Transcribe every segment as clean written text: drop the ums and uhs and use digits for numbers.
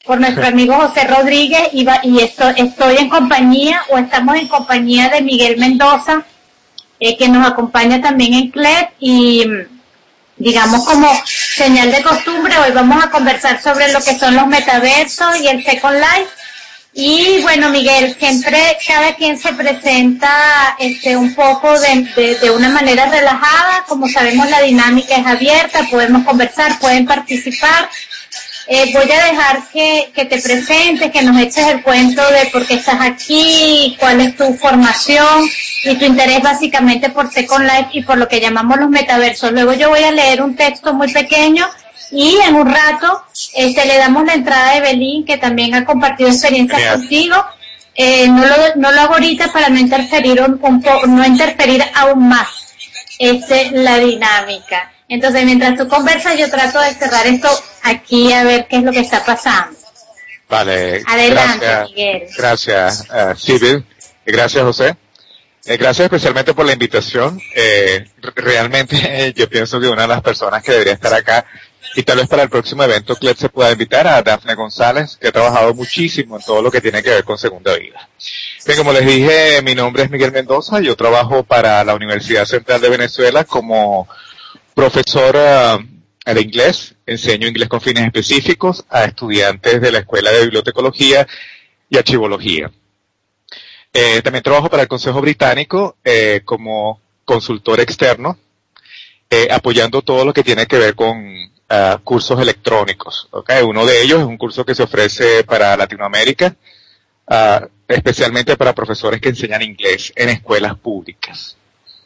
por nuestro amigo José Rodríguez, y estoy en compañía, o estamos en compañía de Miguel Mendoza, que nos acompaña también en CLEP, y digamos como señal de costumbre, hoy vamos a conversar sobre lo que son los metaversos y el Second Life. Y bueno, Miguel, siempre cada quien se presenta un poco de una manera relajada. Como sabemos, la dinámica es abierta, podemos conversar, pueden participar. Voy a dejar que te presentes, que nos eches el cuento de por qué estás aquí, cuál es tu formación y tu interés básicamente por Second Life y por lo que llamamos los metaversos. Luego yo voy a leer un texto muy pequeño y en un rato le damos la entrada a Evelyn, que también ha compartido experiencias contigo. No lo hago ahorita para no interferir no interferir aún más la dinámica. Entonces, mientras tú conversas, yo trato de cerrar esto aquí a ver qué es lo que está pasando. Vale. Adelante, gracias, Miguel. Gracias, Sibyl. Gracias, José. Gracias especialmente por la invitación. Realmente yo pienso que una de las personas que debería estar acá, y tal vez para el próximo evento CLEP se pueda invitar a Dafne González, que ha trabajado muchísimo en todo lo que tiene que ver con Segunda Vida. Bien, como les dije, mi nombre es Miguel Mendoza, yo trabajo para la Universidad Central de Venezuela como profesor de inglés, enseño inglés con fines específicos a estudiantes de la Escuela de Bibliotecología y Archivología. También trabajo para el Consejo Británico como consultor externo, apoyando todo lo que tiene que ver con cursos electrónicos. ¿Okay? Uno de ellos es un curso que se ofrece para Latinoamérica, especialmente para profesores que enseñan inglés en escuelas públicas.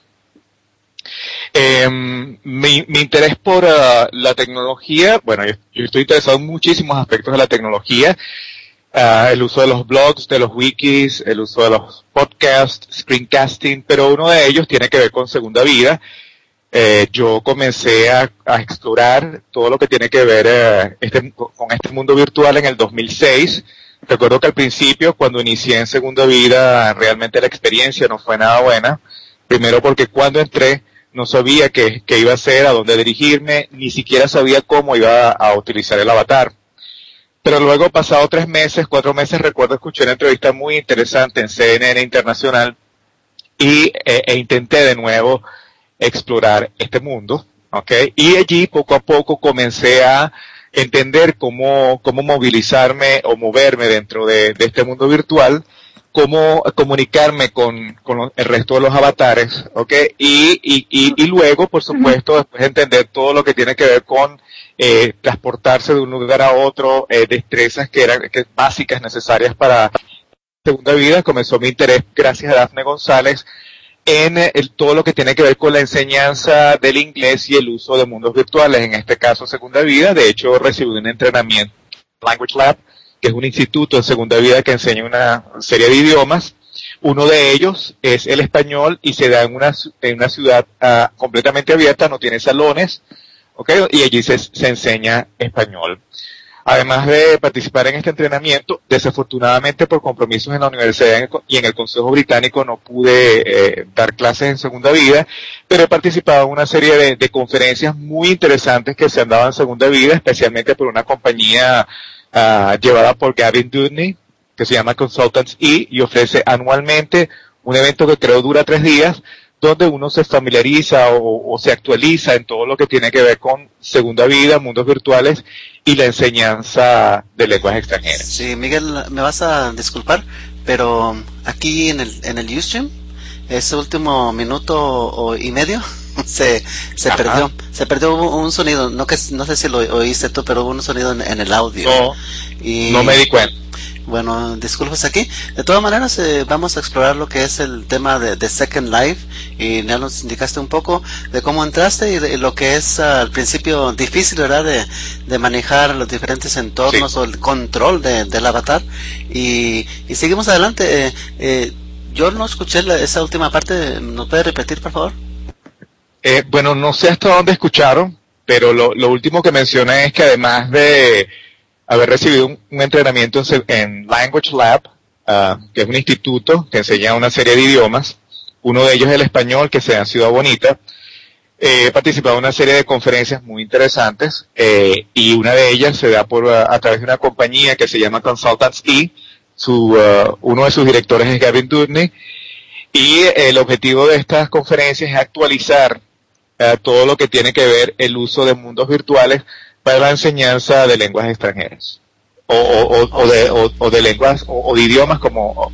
Mi interés por la tecnología, bueno, yo estoy interesado en muchísimos aspectos de la tecnología, el uso de los blogs, de los wikis, el uso de los podcasts, screencasting, pero uno de ellos tiene que ver con Segunda Vida. Yo comencé a explorar todo lo que tiene que ver con este mundo virtual en el 2006. Recuerdo que al principio, cuando inicié en Segunda Vida, realmente la experiencia no fue nada buena. Primero porque cuando entré, no sabía qué iba a hacer, a dónde dirigirme, ni siquiera sabía cómo iba a utilizar el avatar. Pero luego, pasado 3 meses, 4 meses, recuerdo escuché una entrevista muy interesante en CNN Internacional y intenté de nuevo explorar este mundo, ¿okay? Y allí poco a poco comencé a entender cómo movilizarme o moverme dentro de este mundo virtual, cómo comunicarme con el resto de los avatares, ¿okay? Y luego, por supuesto, después entender todo lo que tiene que ver con transportarse de un lugar a otro, destrezas que básicas, necesarias para Segunda Vida. Comenzó mi interés, gracias a Dafne González, en todo lo que tiene que ver con la enseñanza del inglés y el uso de mundos virtuales, en este caso Segunda Vida. De hecho, recibí un entrenamiento Language Lab, que es un instituto de Segunda Vida que enseña una serie de idiomas. Uno de ellos es el español y se da en una ciudad completamente abierta, no tiene salones, ¿okay? Y allí se enseña español. Además de participar en este entrenamiento, desafortunadamente por compromisos en la universidad y en el Consejo Británico no pude dar clases en Segunda Vida, pero he participado en una serie de conferencias muy interesantes que se han dado en Segunda Vida, especialmente por una compañía llevada por Gavin Dudney, que se llama Consultants E, y ofrece anualmente un evento que creo dura 3 días, donde uno se familiariza o se actualiza en todo lo que tiene que ver con Segunda Vida, mundos virtuales y la enseñanza de lenguas extranjeras. Sí, Miguel, me vas a disculpar, pero aquí en el Ustream, ese último minuto y medio se perdió un sonido. No sé si lo oíste tú, pero hubo un sonido en el audio. No me di cuenta. Bueno, disculpas aquí. De todas maneras, vamos a explorar lo que es el tema de Second Life, y ya nos indicaste un poco de cómo entraste y de lo que es al principio difícil, ¿verdad?, de manejar los diferentes entornos, sí, o el control del avatar. Y seguimos adelante. Yo no escuché esa última parte. ¿Nos puede repetir, por favor? Bueno, no sé hasta dónde escucharon, pero lo último que mencioné es que además de haber recibido un entrenamiento en Language Lab, que es un instituto que enseña una serie de idiomas, uno de ellos es el español, que se da en Ciudad Bonita. He participado en una serie de conferencias muy interesantes, y una de ellas se da a través de una compañía que se llama Consultants E. Uno de sus directores es Gavin Dudney, y el objetivo de estas conferencias es actualizar todo lo que tiene que ver el uso de mundos virtuales para la enseñanza de lenguas extranjeras, o de lenguas, o de idiomas o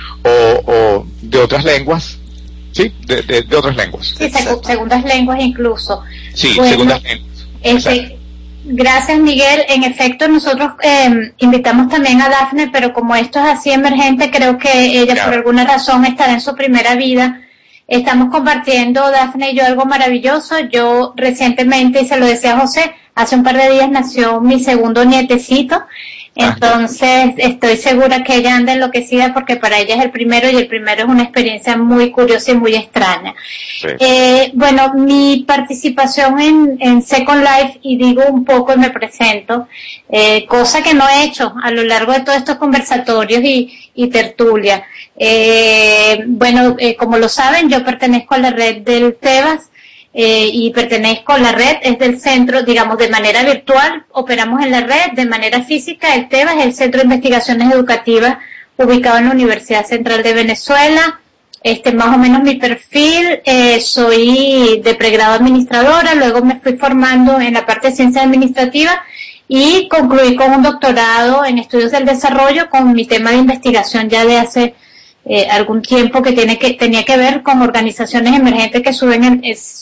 de otras lenguas. Sí, de otras lenguas. Sí, segundas lenguas incluso. Sí, bueno, segundas lenguas. Gracias, Miguel. En efecto, nosotros invitamos también a Dafne, pero como esto es así emergente, creo que ella por alguna razón estará en su primera vida. Estamos compartiendo, Dafne y yo, algo maravilloso. Yo recientemente, y se lo decía a José, hace un par de días nació mi segundo nietecito. Entonces, estoy segura que ella anda enloquecida porque para ella es el primero, y el primero es una experiencia muy curiosa y muy extraña. Sí. Bueno, mi participación en Second Life, y digo un poco y me presento, cosa que no he hecho a lo largo de todos estos conversatorios y tertulia. Bueno, como lo saben, yo pertenezco a la red del Tebas. Y pertenezco a la red, es del centro, digamos, de manera virtual, operamos en la red, de manera física, el TEBA es el Centro de Investigaciones Educativas ubicado en la Universidad Central de Venezuela. Más o menos mi perfil, soy de pregrado administradora, luego me fui formando en la parte de ciencia administrativa y concluí con un doctorado en estudios del desarrollo con mi tema de investigación ya de hace algún tiempo, que tenía que ver con organizaciones emergentes que surgen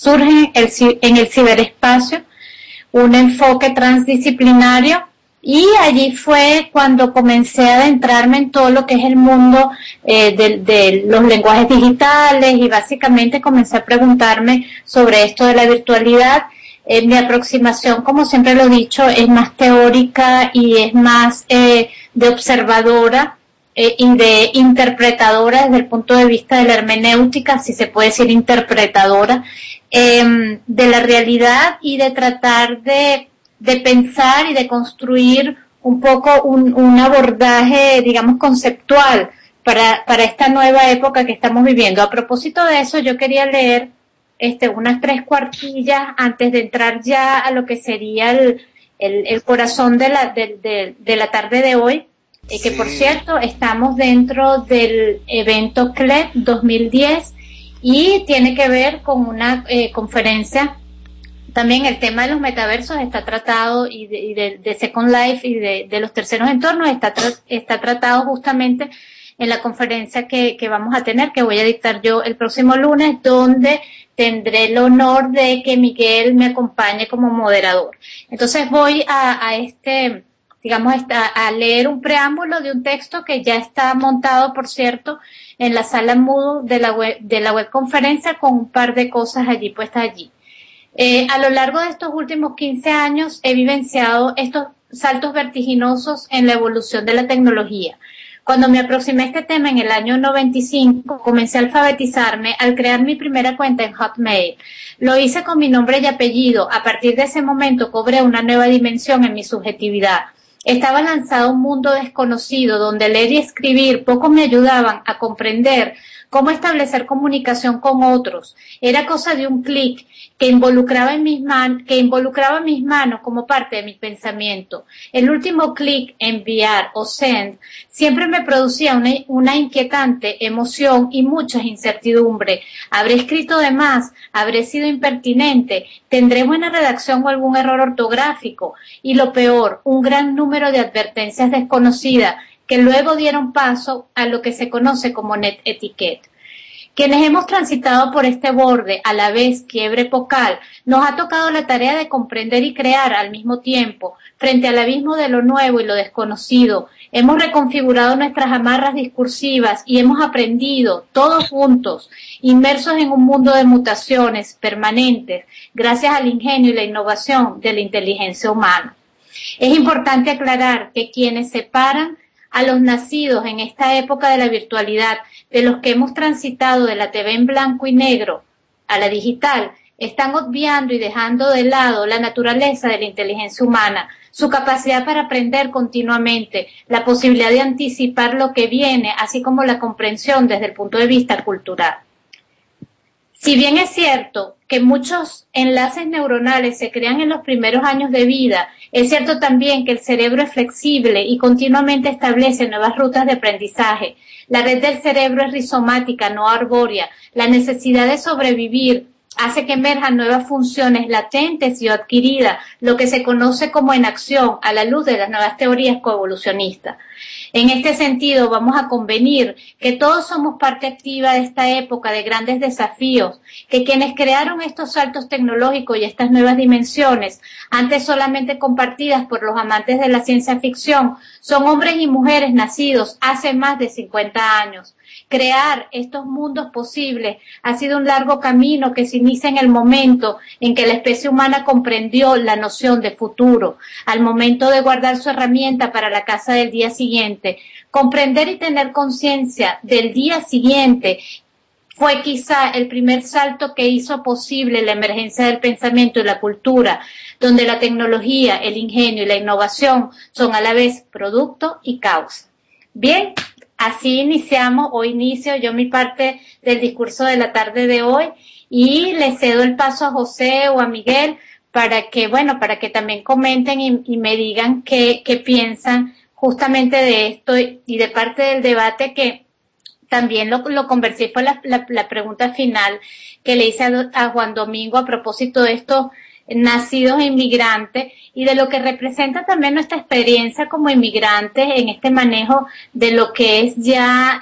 en el ciberespacio, un enfoque transdisciplinario, y allí fue cuando comencé a adentrarme en todo lo que es el mundo de los lenguajes digitales, y básicamente comencé a preguntarme sobre esto de la virtualidad. Mi aproximación, como siempre lo he dicho, es más teórica y es más de observadora, y de interpretadora desde el punto de vista de la hermenéutica, si se puede decir interpretadora, de la realidad, y de tratar de pensar y de construir un poco un abordaje, digamos, conceptual para esta nueva época que estamos viviendo. A propósito de eso, yo quería leer unas 3 cuartillas antes de entrar ya a lo que sería el corazón de la tarde de hoy. Que por cierto, estamos dentro del evento CLEP 2010 y tiene que ver con una conferencia. También el tema de los metaversos está tratado, y de Second Life y de los terceros entornos está tratado justamente en la conferencia que vamos a tener, que voy a dictar yo el próximo lunes, donde tendré el honor de que Miguel me acompañe como moderador. Entonces voy a leer un preámbulo de un texto que ya está montado, por cierto, en la sala Moodle de la webconferencia, con un par de cosas puestas allí. A lo largo de estos últimos 15 años he vivenciado estos saltos vertiginosos en la evolución de la tecnología. Cuando me aproximé a este tema en el año 95, comencé a alfabetizarme al crear mi primera cuenta en Hotmail. Lo hice con mi nombre y apellido. A partir de ese momento cobré una nueva dimensión en mi subjetividad. Estaba lanzado a un mundo desconocido donde leer y escribir poco me ayudaban a comprender cómo establecer comunicación con otros. Era cosa de un clic que involucraba mis manos como parte de mi pensamiento. El último clic, enviar o send, siempre me producía una inquietante emoción y mucha incertidumbre. ¿Habré escrito de más? ¿Habré sido impertinente? ¿Tendré buena redacción o algún error ortográfico? Y lo peor, un gran número de advertencias desconocidas que luego dieron paso a lo que se conoce como net etiquette. Quienes hemos transitado por este borde, a la vez quiebre epocal, nos ha tocado la tarea de comprender y crear al mismo tiempo, frente al abismo de lo nuevo y lo desconocido. Hemos reconfigurado nuestras amarras discursivas y hemos aprendido, todos juntos, inmersos en un mundo de mutaciones permanentes, gracias al ingenio y la innovación de la inteligencia humana. Es importante aclarar que quienes separan a los nacidos en esta época de la virtualidad de los que hemos transitado de la TV en blanco y negro a la digital, están obviando y dejando de lado la naturaleza de la inteligencia humana, su capacidad para aprender continuamente, la posibilidad de anticipar lo que viene, así como la comprensión desde el punto de vista cultural. Si bien es cierto que muchos enlaces neuronales se crean en los primeros años de vida, es cierto también que el cerebro es flexible y continuamente establece nuevas rutas de aprendizaje. La red del cerebro es rizomática, no arbórea. La necesidad de sobrevivir hace que emerjan nuevas funciones latentes y adquiridas, lo que se conoce como enacción a la luz de las nuevas teorías coevolucionistas. En este sentido, vamos a convenir que todos somos parte activa de esta época de grandes desafíos, que quienes crearon estos saltos tecnológicos y estas nuevas dimensiones, antes solamente compartidas por los amantes de la ciencia ficción, son hombres y mujeres nacidos hace más de 50 años. Crear estos mundos posibles ha sido un largo camino que se inicia en el momento en que la especie humana comprendió la noción de futuro, al momento de guardar su herramienta para la caza del día siguiente. Comprender y tener conciencia del día siguiente fue quizá el primer salto que hizo posible la emergencia del pensamiento y la cultura, donde la tecnología, el ingenio y la innovación son a la vez producto y causa. Bien, así iniciamos, o inicio yo mi parte del discurso de la tarde de hoy y le cedo el paso a José o a Miguel para que también comenten y me digan qué piensan justamente de esto y de parte del debate que también lo conversé, fue la pregunta final que le hice a Juan Domingo a propósito de estos nacidos inmigrantes y de lo que representa también nuestra experiencia como inmigrantes en este manejo de lo que es ya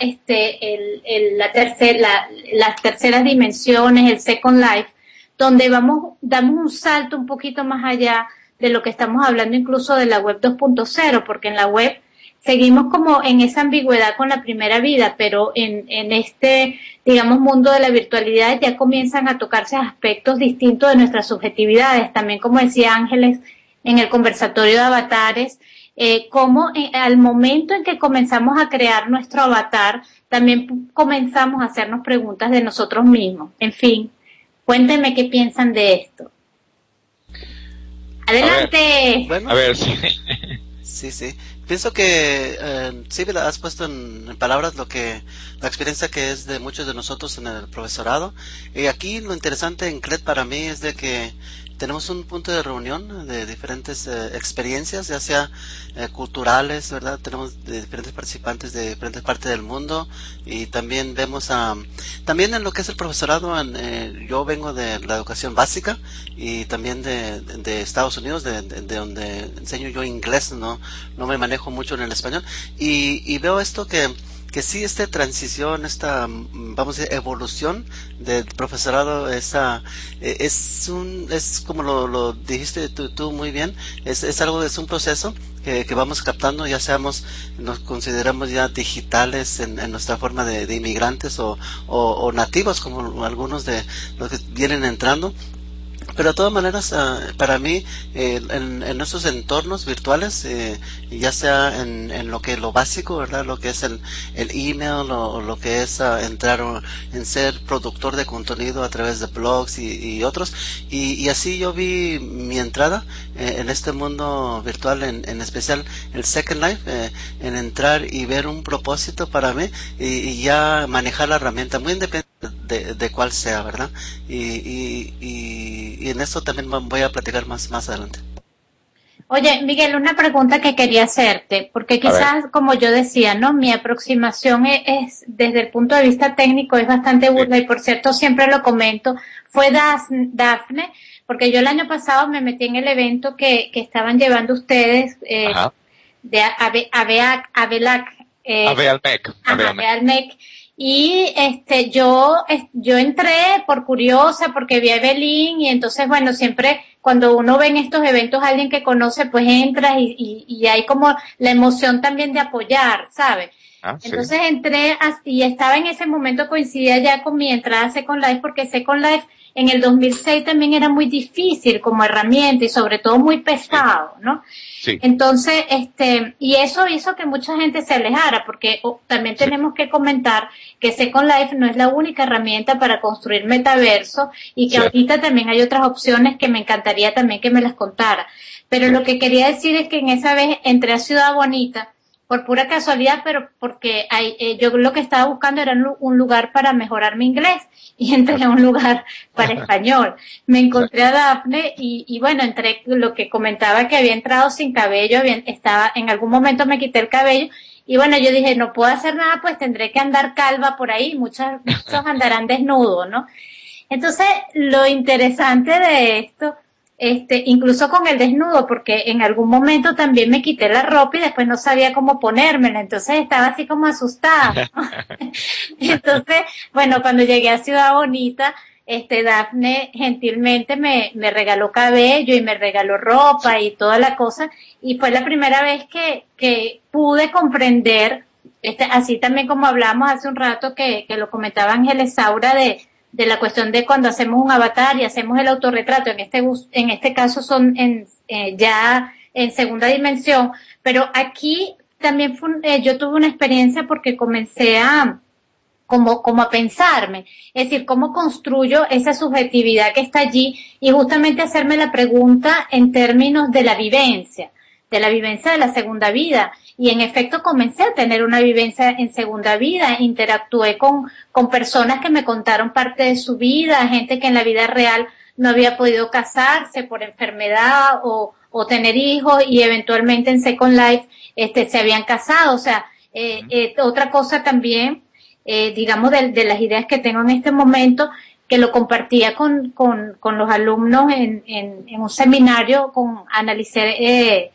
las terceras dimensiones, el Second Life, donde damos un salto un poquito más allá de lo que estamos hablando incluso de la web 2.0, porque en la web seguimos como en esa ambigüedad con la primera vida, pero en este, digamos, mundo de la virtualidad ya comienzan a tocarse aspectos distintos de nuestras subjetividades. También, como decía Ángeles en el conversatorio de avatares, como al momento en que comenzamos a crear nuestro avatar, también comenzamos a hacernos preguntas de nosotros mismos. En fin, cuéntenme qué piensan de esto. ¡Adelante! A ver, sí. Sí. Pienso que sí has puesto en palabras la experiencia que es de muchos de nosotros en el profesorado. Y aquí lo interesante en CLED para mí es de que tenemos un punto de reunión de diferentes experiencias, ya sea culturales, ¿verdad? Tenemos de diferentes participantes de diferentes partes del mundo y también vemos también en lo que es el profesorado, yo vengo de la educación básica y también de Estados Unidos, de donde enseño yo inglés, no me manejo mucho en el español y veo esto que sí, esta transición, esta, vamos a decir, evolución del profesorado, es como lo dijiste tú muy bien, es un proceso que vamos captando, ya nos consideramos ya digitales en nuestra forma de inmigrantes o nativos, como algunos de los que vienen entrando. Pero de todas maneras, para mí, en nuestros entornos virtuales, ya sea en lo básico, ¿verdad? Lo que es el email o lo que es entrar en ser productor de contenido a través de blogs y otros. Y así yo vi mi entrada en este mundo virtual, en especial el Second Life, en entrar y ver un propósito para mí y ya manejar la herramienta muy independiente de cuál sea, ¿verdad? Y en esto también voy a platicar más adelante. Oye, Miguel, una pregunta que quería hacerte, porque quizás, como yo decía, ¿no? Mi aproximación es desde el punto de vista técnico, es bastante burda, y por cierto, siempre lo comento, fue Dafne, porque yo el año pasado me metí en el evento que estaban llevando ustedes, de Avealmec. Y yo entré por curiosa, porque vi a Evelyn, y entonces, bueno, siempre cuando uno ve en estos eventos a alguien que conoce, pues entras y hay como la emoción también de apoyar, ¿sabes? Entonces entré y estaba en ese momento, coincidía ya con mi entrada a Second Life, porque Second Life en el 2006 también era muy difícil como herramienta y sobre todo muy pesado, ¿no? Sí. Entonces, y eso hizo que mucha gente se alejara, porque también tenemos que comentar que Second Life no es la única herramienta para construir metaverso y que ahorita también hay otras opciones que me encantaría también que me las contara. Pero lo que quería decir es que en esa vez entré a Ciudad Bonita por pura casualidad, pero porque yo lo que estaba buscando era un lugar para mejorar mi inglés y entré a un lugar para español. Me encontré a Dafne y bueno, entré, lo que comentaba que había entrado sin cabello, en algún momento me quité el cabello y bueno, yo dije, no puedo hacer nada, pues tendré que andar calva por ahí, muchos andarán desnudos, ¿no? Entonces, lo interesante de esto, incluso con el desnudo, porque en algún momento también me quité la ropa y después no sabía cómo ponérmela, entonces estaba así como asustada, ¿no? Entonces, bueno, cuando llegué a Ciudad Bonita, Dafne gentilmente me regaló cabello y me regaló ropa y toda la cosa, y fue la primera vez que pude comprender, así también como hablamos hace un rato que lo comentaba Ángeles Saura de la cuestión de cuando hacemos un avatar y hacemos el autorretrato, en este caso son ya en segunda dimensión, pero aquí también yo tuve una experiencia porque comencé como a pensarme, es decir, cómo construyo esa subjetividad que está allí y justamente hacerme la pregunta en términos de la vivencia de la segunda vida. Y en efecto comencé a tener una vivencia en segunda vida, interactué con personas que me contaron parte de su vida, gente que en la vida real no había podido casarse por enfermedad o tener hijos y eventualmente en Second Life se habían casado. O sea, otra cosa también, digamos de las ideas que tengo en este momento, que lo compartía con los alumnos en un seminario con Analicet,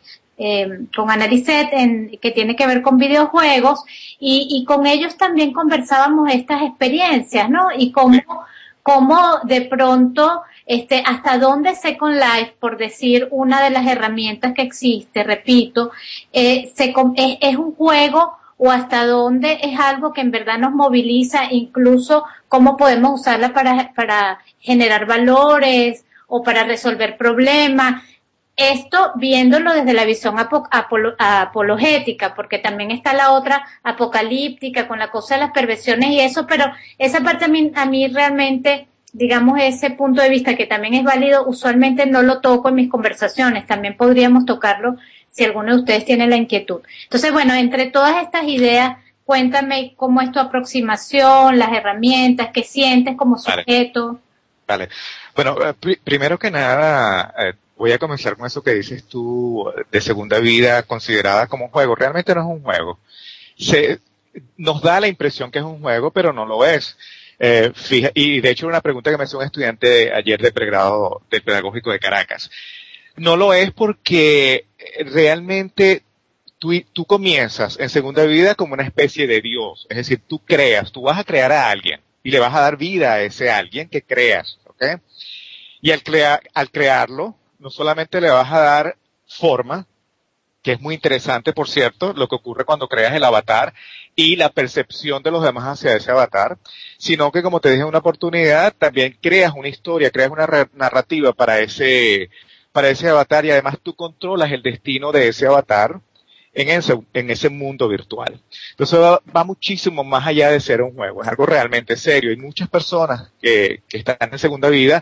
que tiene que ver con videojuegos, y con ellos también conversábamos estas experiencias, ¿no? Y cómo de pronto, hasta dónde Second Life, por decir una de las herramientas que existe, repito, es un juego, o hasta dónde es algo que en verdad nos moviliza, incluso cómo podemos usarla para generar valores o para resolver problemas. Esto viéndolo desde la visión apologética, porque también está la otra apocalíptica con la cosa de las perversiones y eso, pero esa parte a mí realmente, digamos, ese punto de vista que también es válido, usualmente no lo toco en mis conversaciones, también podríamos tocarlo si alguno de ustedes tiene la inquietud. Entonces, bueno, entre todas estas ideas, cuéntame cómo es tu aproximación, las herramientas, qué sientes como sujeto. Vale. Bueno, primero que nada, voy a comenzar con eso que dices tú de segunda vida considerada como un juego. Realmente no es un juego. Nos da la impresión que es un juego, pero no lo es. Y de hecho una pregunta que me hizo un estudiante ayer de pregrado del Pedagógico de Caracas. No lo es porque realmente tú comienzas en segunda vida como una especie de Dios. Es decir, tú vas a crear a alguien y le vas a dar vida a ese alguien que creas, ¿ok? Y al crearlo, no solamente le vas a dar forma, que es muy interesante, por cierto, lo que ocurre cuando creas el avatar y la percepción de los demás hacia ese avatar, sino que, como te dije en una oportunidad, también creas una historia, creas una narrativa para ese avatar y además tú controlas el destino de ese avatar en ese mundo virtual. Entonces va muchísimo más allá de ser un juego, es algo realmente serio. Hay muchas personas que están en segunda vida,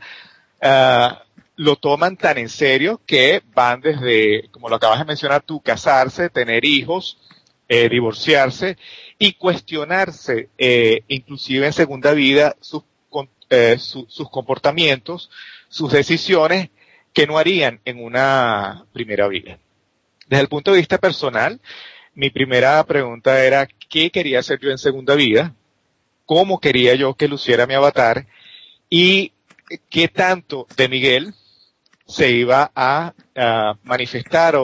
lo toman tan en serio que van desde, como lo acabas de mencionar tú, casarse, tener hijos, divorciarse y cuestionarse, inclusive en segunda vida, sus comportamientos, sus decisiones que no harían en una primera vida. Desde el punto de vista personal, mi primera pregunta era ¿qué quería hacer yo en segunda vida? ¿Cómo quería yo que luciera mi avatar? ¿Y qué tanto de Miguel se iba a manifestar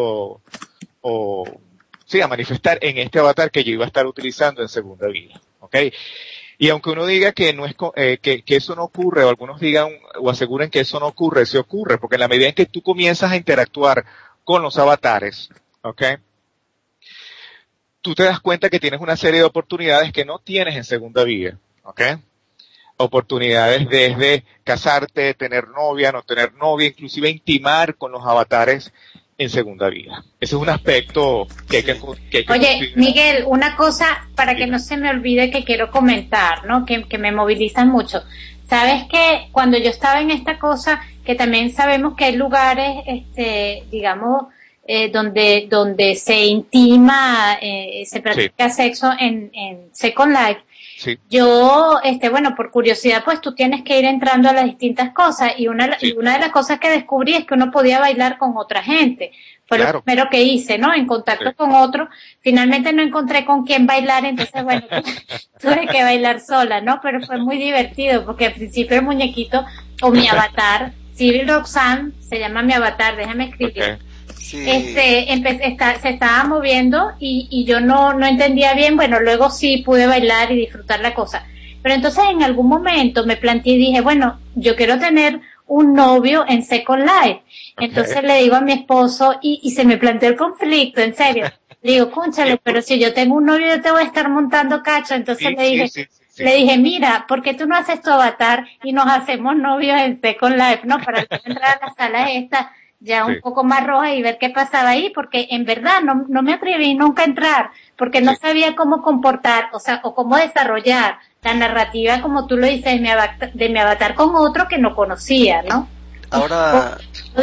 a manifestar en este avatar que yo iba a estar utilizando en segunda vida? ¿Ok? Y aunque uno diga que no es que eso no ocurre, o algunos digan o aseguren que eso no ocurre, sí ocurre, porque en la medida en que tú comienzas a interactuar con los avatares, ¿ok? Tú te das cuenta que tienes una serie de oportunidades que no tienes en segunda vida, ¿ok? Oportunidades desde casarte, tener novia, no tener novia, inclusive intimar con los avatares en segunda vida. Ese es un aspecto que hay que Oye, considerar. Miguel, una cosa para que no se me olvide que quiero comentar, ¿no? Que me movilizan mucho. Sabes que cuando yo estaba en esta cosa, que también sabemos que hay lugares, digamos, donde se intima, se practica sexo en Second Life. Sí. Yo, bueno, por curiosidad, pues tú tienes que ir entrando a las distintas cosas y una de las cosas que descubrí es que uno podía bailar con otra gente. Fue lo primero que hice, ¿no? En contacto con otro. Finalmente no encontré con quién bailar, entonces, bueno, tuve que bailar sola, ¿no? Pero fue muy divertido porque al principio el muñequito, o mi avatar, Cyril Roxanne, se llama mi avatar, déjame escribir. Okay. Sí. Se estaba moviendo y yo no entendía bien. Bueno, luego sí pude bailar y disfrutar la cosa. Pero entonces en algún momento me planteé y dije, bueno, yo quiero tener un novio en Second Life. Entonces le digo a mi esposo y se me planteó el conflicto, en serio. Le digo, cónchale, pero si yo tengo un novio yo te voy a estar montando cacho. Entonces le dije, mira, ¿por qué tú no haces tu avatar y nos hacemos novios en Second Life? No, para entrar a la sala esta ya un poco más roja y ver qué pasaba ahí, porque en verdad no me atreví nunca a entrar, porque no sabía cómo comportar, o cómo desarrollar la narrativa, como tú lo dices, de mi avatar con otro que no conocía, ¿no? Ahora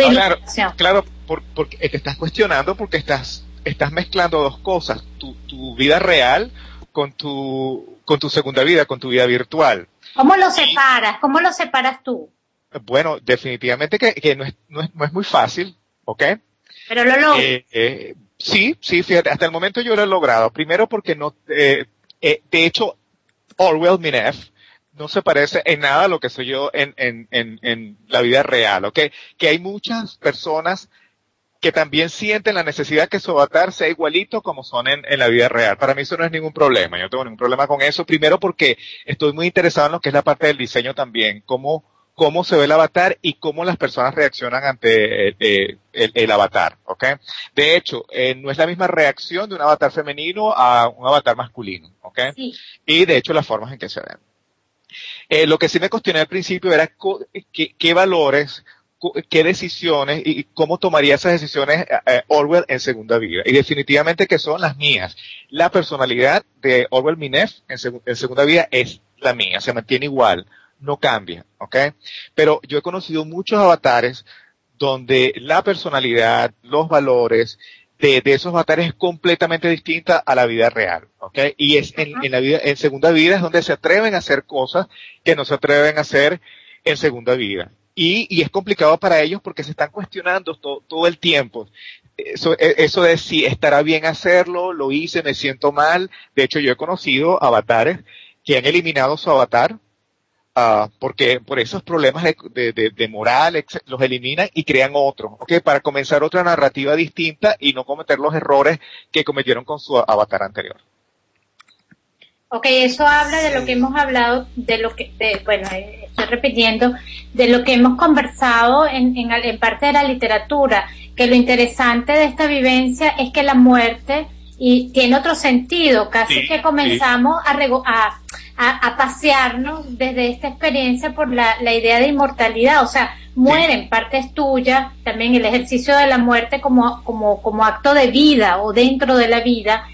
claro, porque te estás cuestionando porque estás mezclando dos cosas, tu vida real con tu segunda vida, con tu vida virtual. ¿Cómo lo separas? ¿Cómo lo separas tú? Bueno, definitivamente que no es muy fácil, ¿ok? Pero lo logro. Sí, fíjate, hasta el momento yo lo he logrado. Primero porque de hecho, Orwell Minef no se parece en nada a lo que soy yo en la vida real, ¿ok? Que hay muchas personas que también sienten la necesidad que su avatar sea igualito como son en la vida real. Para mí eso no es ningún problema, yo no tengo ningún problema con eso. Primero porque estoy muy interesado en lo que es la parte del diseño también, cómo se ve el avatar y cómo las personas reaccionan ante el avatar, ¿ok? De hecho, no es la misma reacción de un avatar femenino a un avatar masculino, ¿ok? Sí. Y de hecho las formas en que se ven. Lo que sí me cuestioné al principio era qué valores, qué decisiones y cómo tomaría esas decisiones Orwell en segunda vida. Y definitivamente que son las mías. La personalidad de Orwell Minef en segunda vida es la mía, se mantiene igual. No cambia, ¿ok? Pero yo he conocido muchos avatares donde la personalidad, los valores de esos avatares es completamente distinta a la vida real, ¿ok? Y es en segunda vida es donde se atreven a hacer cosas que no se atreven a hacer en segunda vida. Y es complicado para ellos porque se están cuestionando todo el tiempo. Eso de si estará bien hacerlo, lo hice, me siento mal. De hecho, yo he conocido avatares que han eliminado su avatar porque por esos problemas de moral los eliminan y crean otro, ¿ok? Para comenzar otra narrativa distinta y no cometer los errores que cometieron con su avatar anterior. Ok, eso habla de lo que hemos hablado, bueno, estoy repitiendo, de lo que hemos conversado en parte de la literatura, que lo interesante de esta vivencia es que la muerte tiene otro sentido, casi que comenzamos a pasearnos desde esta experiencia por la idea de inmortalidad, o sea, mueren partes tuyas, también el ejercicio de la muerte como acto de vida o dentro de la vida,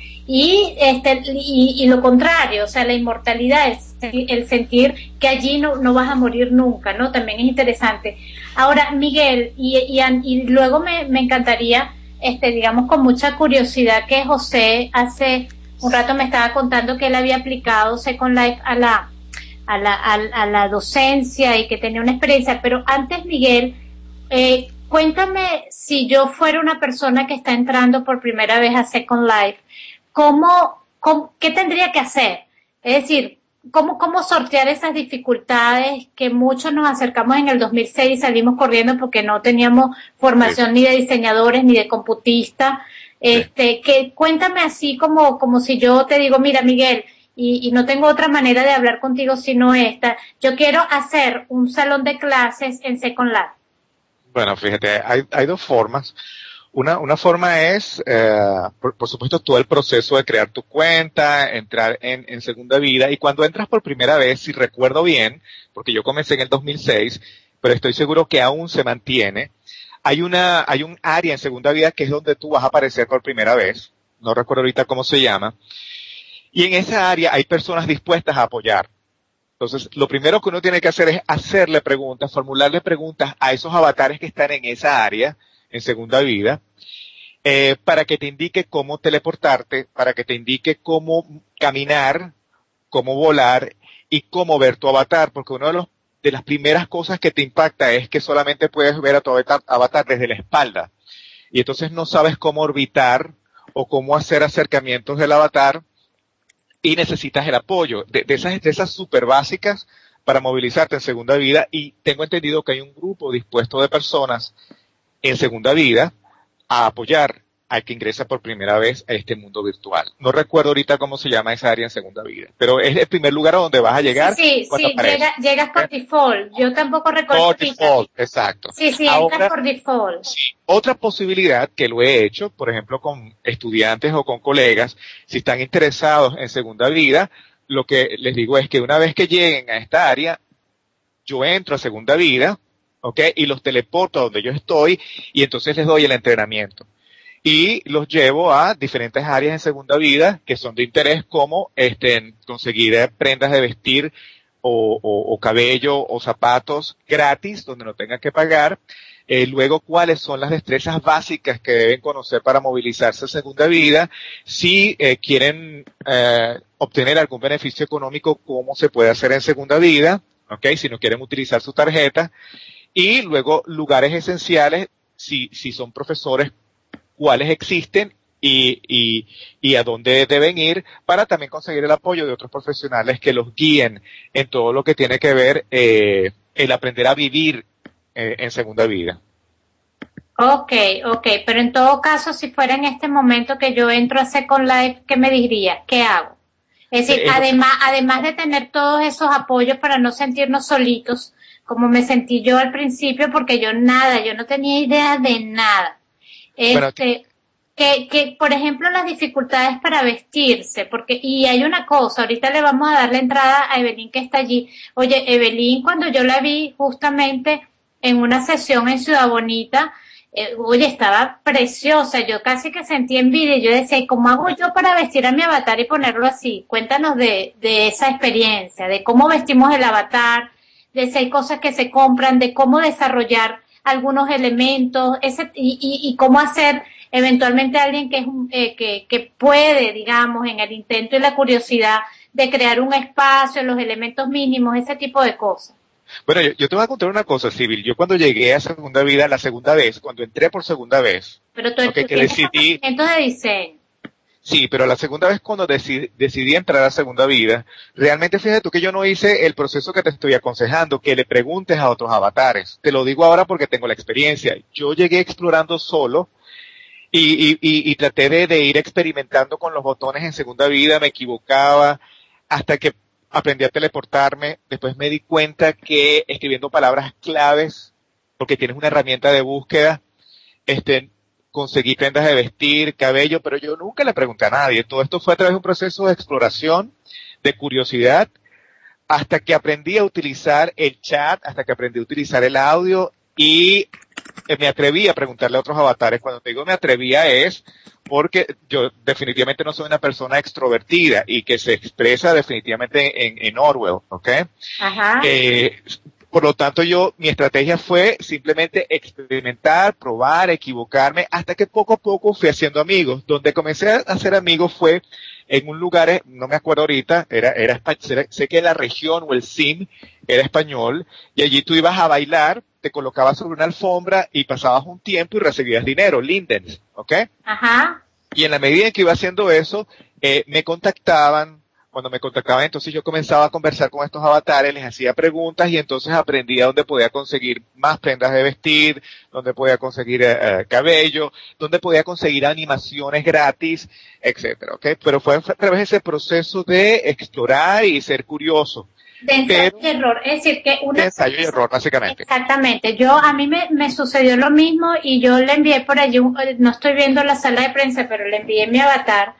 y lo contrario, o sea, la inmortalidad es el sentir que allí no vas a morir nunca, ¿no? También es interesante. Ahora, Miguel, y luego me encantaría, digamos con mucha curiosidad, que José hace un rato me estaba contando que él había aplicado Second Life a la docencia y que tenía una experiencia, pero antes, Miguel, cuéntame, si yo fuera una persona que está entrando por primera vez a Second Life, ¿qué tendría que hacer? Es decir, ¿cómo sortear esas dificultades que muchos nos acercamos en el 2006 y salimos corriendo porque no teníamos formación ni de diseñadores ni de computistas? Que cuéntame así como si yo te digo, mira, Miguel, y no tengo otra manera de hablar contigo sino esta, yo quiero hacer un salón de clases en Second Life. Bueno, fíjate, hay dos formas. Una forma es, por supuesto, todo el proceso de crear tu cuenta, entrar en segunda vida, y cuando entras por primera vez, si recuerdo bien, porque yo comencé en el 2006, pero estoy seguro que aún se mantiene, hay un área en segunda vida que es donde tú vas a aparecer por primera vez, no recuerdo ahorita cómo se llama, y en esa área hay personas dispuestas a apoyar. Entonces, lo primero que uno tiene que hacer es hacerle preguntas, formularle preguntas a esos avatares que están en esa área, en segunda vida, para que te indique cómo teleportarte, para que te indique cómo caminar, cómo volar y cómo ver tu avatar, porque de las primeras cosas que te impacta es que solamente puedes ver a tu avatar desde la espalda. Y entonces no sabes cómo orbitar o cómo hacer acercamientos del avatar y necesitas el apoyo de esas super básicas para movilizarte en segunda vida. Y tengo entendido que hay un grupo dispuesto de personas en segunda vida a apoyar al que ingresa por primera vez a este mundo virtual. No recuerdo ahorita cómo se llama esa área en segunda vida, pero es el primer lugar a donde vas a llegar. Sí, llegas por default. Yo tampoco recuerdo. Por default, exacto. Sí, entras por default. Sí, otra posibilidad que lo he hecho, por ejemplo, con estudiantes o con colegas, si están interesados en segunda vida, lo que les digo es que una vez que lleguen a esta área, yo entro a segunda vida, ¿ok? Y los teleporto a donde yo estoy y entonces les doy el entrenamiento. Y los llevo a diferentes áreas en segunda vida que son de interés, como conseguir prendas de vestir o cabello o zapatos gratis donde no tengan que pagar. Luego, cuáles son las destrezas básicas que deben conocer para movilizarse en segunda vida. Si quieren obtener algún beneficio económico, cómo se puede hacer en segunda vida, ¿ok? Si no quieren utilizar su tarjeta. Y luego, lugares esenciales, si son profesores, cuáles existen y a dónde deben ir, para también conseguir el apoyo de otros profesionales que los guíen en todo lo que tiene que ver el aprender a vivir en segunda vida. Okay, pero en todo caso, si fuera en este momento que yo entro a Second Life, ¿qué me dirías? ¿Qué hago? Es decir, además de tener todos esos apoyos para no sentirnos solitos, como me sentí yo al principio, porque yo no tenía idea de nada. Que por ejemplo las dificultades para vestirse, y hay una cosa, ahorita le vamos a dar la entrada a Evelyn que está allí. Oye, Evelyn, cuando yo la vi justamente en una sesión en Ciudad Bonita, estaba preciosa, yo casi que sentí envidia, y yo decía, ¿y cómo hago yo para vestir a mi avatar y ponerlo así? Cuéntanos de esa experiencia, de cómo vestimos el avatar, de si hay cosas que se compran, de cómo desarrollar algunos elementos, y cómo hacer eventualmente alguien que puede, digamos, en el intento y la curiosidad de crear un espacio, los elementos mínimos, ese tipo de cosas. Bueno, yo te voy a contar una cosa, Sibyl. Yo cuando llegué a segunda vida, la segunda vez, cuando entré por segunda vez, pero tú tienes conocimientos de diseño. Sí, pero la segunda vez cuando decidí entrar a segunda vida, realmente fíjate tú que yo no hice el proceso que te estoy aconsejando, que le preguntes a otros avatares. Te lo digo ahora porque tengo la experiencia. Yo llegué explorando solo y traté de ir experimentando con los botones en segunda vida, me equivocaba, hasta que aprendí a teleportarme. Después me di cuenta que escribiendo palabras claves, porque tienes una herramienta de búsqueda, conseguí prendas de vestir, cabello, pero yo nunca le pregunté a nadie. Todo esto fue a través de un proceso de exploración, de curiosidad, hasta que aprendí a utilizar el chat, hasta que aprendí a utilizar el audio y me atreví a preguntarle a otros avatares. Cuando te digo me atrevía es porque yo definitivamente no soy una persona extrovertida y que se expresa definitivamente en Orwell, ¿ok? Ajá. Por lo tanto, mi estrategia fue simplemente experimentar, probar, equivocarme, hasta que poco a poco fui haciendo amigos. Donde comencé a hacer amigos fue en un lugar, no me acuerdo ahorita, sé que la región o el sim era español, y allí tú ibas a bailar, te colocabas sobre una alfombra y pasabas un tiempo y recibías dinero, lindens, ¿ok? Ajá. Y en la medida en que iba haciendo eso, me contactaban. Cuando me contactaban, entonces yo comenzaba a conversar con estos avatares, les hacía preguntas y entonces aprendía dónde podía conseguir más prendas de vestir, dónde podía conseguir cabello, dónde podía conseguir animaciones gratis, etcétera, ¿ok? Pero fue a través de ese proceso de explorar y ser curioso. De ensayo y error, es decir, que de ensayo y error, básicamente. Exactamente. A mí me sucedió lo mismo y yo le envié por allí, no estoy viendo la sala de prensa, pero le envié mi avatar,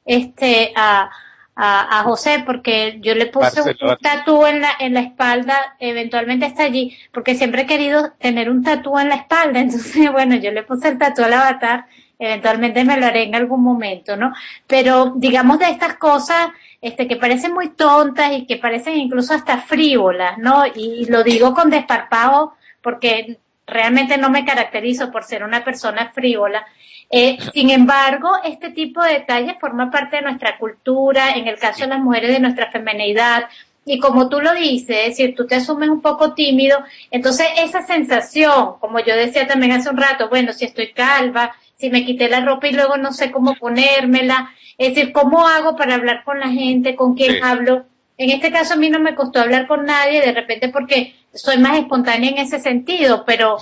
a José, porque yo le puse un tatú en la espalda, eventualmente está allí, porque siempre he querido tener un tatú en la espalda, entonces bueno, yo le puse el tatú al avatar, eventualmente me lo haré en algún momento, ¿no? Pero digamos de estas cosas, que parecen muy tontas y que parecen incluso hasta frívolas, ¿no? Y lo digo con desparpajo porque realmente no me caracterizo por ser una persona frívola. Sin embargo, este tipo de detalles forma parte de nuestra cultura, en el caso de las mujeres, de nuestra feminidad. Y como tú lo dices, es decir, tú te asumes un poco tímido, entonces esa sensación, como yo decía también hace un rato, bueno, si estoy calva, si me quité la ropa y luego no sé cómo ponérmela, es decir, ¿cómo hago para hablar con la gente? ¿Con quién hablo? En este caso a mí no me costó hablar con nadie, de repente porque soy más espontánea en ese sentido, pero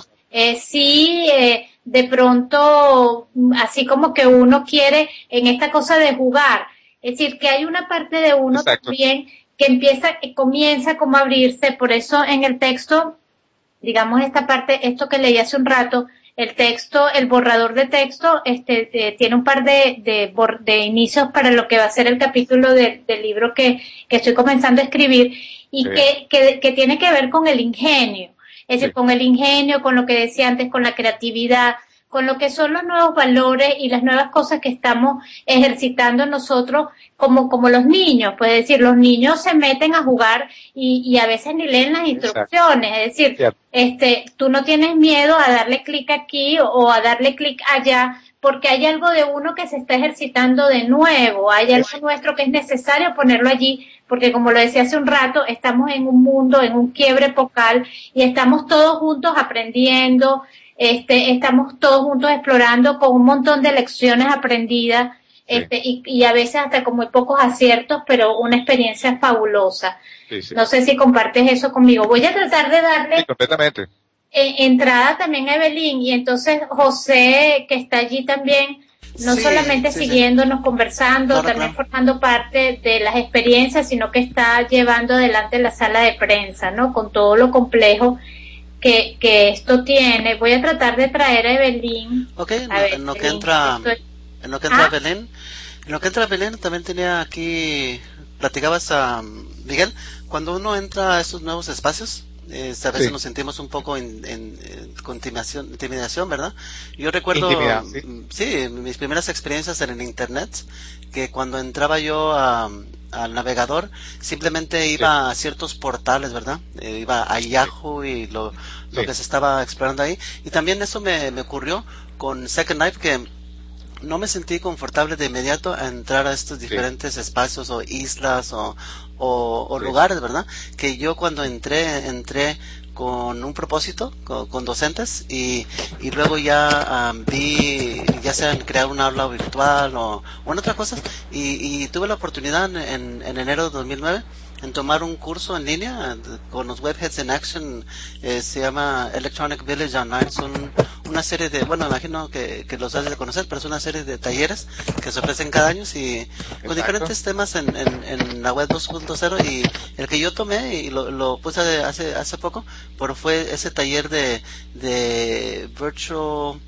de pronto, así como que uno quiere en esta cosa de jugar, es decir, que hay una parte de uno también que comienza como a abrirse, por eso en el texto, digamos esta parte, esto que leí hace un rato, el texto, el borrador de texto, tiene un par de inicios para lo que va a ser el capítulo del libro que estoy comenzando a escribir y que tiene que ver con el ingenio, es decir, con el ingenio, con lo que decía antes, con la creatividad, con lo que son los nuevos valores y las nuevas cosas que estamos ejercitando nosotros como los niños. Pues decir, los niños se meten a jugar y a veces ni leen las instrucciones. Es decir, tú no tienes miedo a darle clic aquí o a darle clic allá porque hay algo de uno que se está ejercitando de nuevo. Hay algo nuestro que es necesario ponerlo allí porque como lo decía hace un rato, estamos en un mundo, en un quiebre epocal y estamos todos juntos aprendiendo, estamos todos juntos explorando con un montón de lecciones aprendidas, y a veces hasta con muy pocos aciertos, pero una experiencia fabulosa. No sé si compartes eso conmigo. Voy a tratar de darle completamente entrada también a Evelyn, y entonces José, que está allí también, no solamente siguiéndonos, conversando, también formando parte de las experiencias, sino que está llevando adelante la sala de prensa, ¿no? Con todo lo complejo que esto tiene. Voy a tratar de traer a Evelyn. En lo que entra Belén, también tenía aquí, platicabas a Miguel, cuando uno entra a estos nuevos espacios, a veces nos sentimos un poco con intimidación, ¿verdad? Yo recuerdo, mis primeras experiencias en el internet, que cuando entraba yo al navegador, simplemente iba a ciertos portales, ¿verdad? Iba a Yahoo y lo que se estaba explorando ahí. Y también eso me ocurrió con Second Life, que no me sentí confortable de inmediato a entrar a estos diferentes espacios o islas o lugares, ¿verdad? Que yo cuando entré con un propósito, con docentes, y luego ya ya sea crear un aula virtual o en otras cosas, y tuve la oportunidad en enero de 2009 en tomar un curso en línea con los Webheads in Action, se llama Electronic Village Online. Son una serie de, bueno, imagino que los has de conocer, pero es una serie de talleres que se ofrecen cada año y con diferentes temas en la web 2.0, y el que yo tomé y lo puse hace poco, pero fue ese taller de Virtual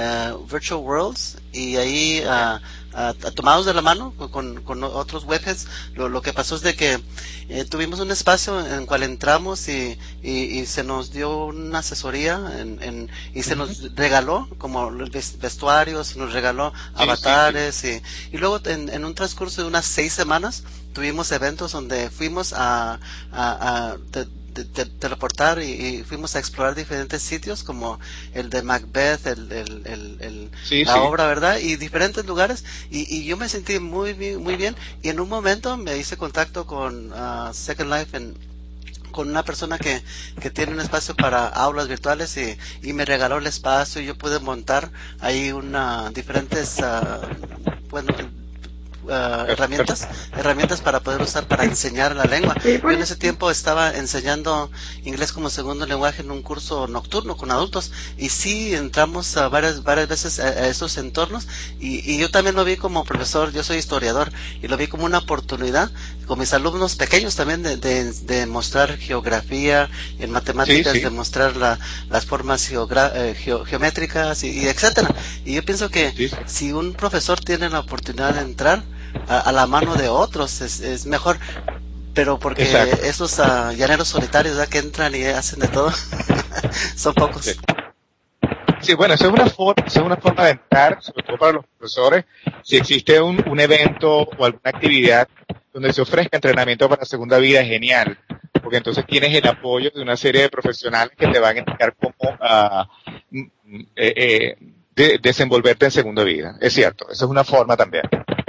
Worlds, y ahí tomados de la mano con otros webheads. Lo que pasó es de que tuvimos un espacio en el cual entramos y se nos dio una asesoría y se nos regaló como vestuarios, se nos regaló avatares, y luego en un transcurso de unas 6 semanas tuvimos eventos donde fuimos a teleportar y fuimos a explorar diferentes sitios como el de Macbeth, la obra, ¿verdad? Y diferentes lugares, y yo me sentí muy bien, y en un momento me hice contacto con Second Life con una persona que tiene un espacio para aulas virtuales, y me regaló el espacio, y yo pude montar ahí diferentes herramientas para poder usar para enseñar la lengua. Yo en ese tiempo estaba enseñando inglés como segundo lenguaje en un curso nocturno con adultos, y sí entramos varias veces a esos entornos, y yo también lo vi como profesor. Yo soy historiador y lo vi como una oportunidad con mis alumnos pequeños también de mostrar geografía, en matemáticas de mostrar las formas geométricas y etcétera. Y yo pienso que si un profesor tiene la oportunidad de entrar a la mano de otros, es mejor, pero porque esos llaneros solitarios, ¿verdad?, que entran y hacen de todo son pocos. Sí, bueno, esa es una forma de entrar, sobre todo para los profesores. Si existe un evento o alguna actividad donde se ofrezca entrenamiento para la segunda vida, es genial, porque entonces tienes el apoyo de una serie de profesionales que te van a indicar cómo desenvolverte en segunda vida. Es cierto, esa es una forma también.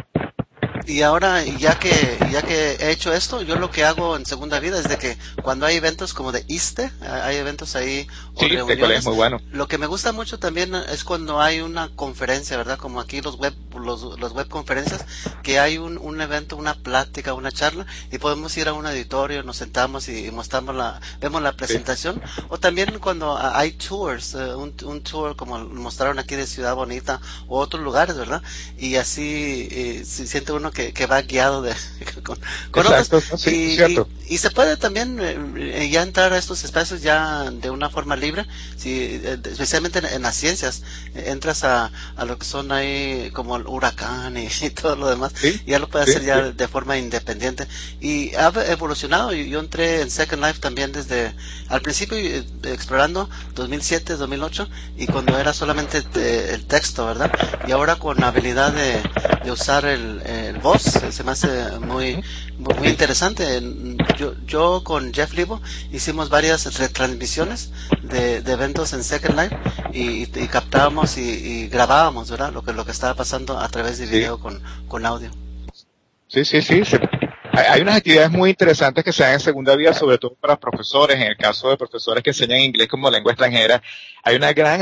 Y ahora, ya que he hecho esto, yo lo que hago en segunda vida es de que cuando hay eventos como de ISTE, hay eventos ahí o Sí, reuniones, es muy bueno. lo que me gusta mucho también es cuando hay una conferencia, ¿verdad? Como aquí los web conferencias, que hay un evento, una plática, una charla, y podemos ir a un auditorio, nos sentamos y vemos la presentación, sí. O también cuando hay tours, un tour como mostraron aquí de Ciudad Bonita o otros lugares, ¿verdad? Y así se siente uno que va guiado con Exacto, otros, sí, cierto. Y se puede también ya entrar a estos espacios ya de una forma libre, especialmente en las ciencias, entras a lo que son ahí como el huracán y todo lo demás, ¿Sí? Y ya lo puedes hacer ya de forma independiente, y ha evolucionado. Yo entré en Second Life también desde al principio, explorando 2007, 2008, y cuando era solamente el texto, ¿verdad? Y ahora con la habilidad de usar el voz, se me hace muy interesante. Yo con Jeff Libo hicimos varias retransmisiones de eventos en Second Life, y captábamos y grabábamos, ¿verdad? Lo que estaba pasando a través de video con audio. Sí. Hay unas actividades muy interesantes que se dan en segunda vida, sobre todo para profesores. En el caso de profesores que enseñan inglés como lengua extranjera, hay una gran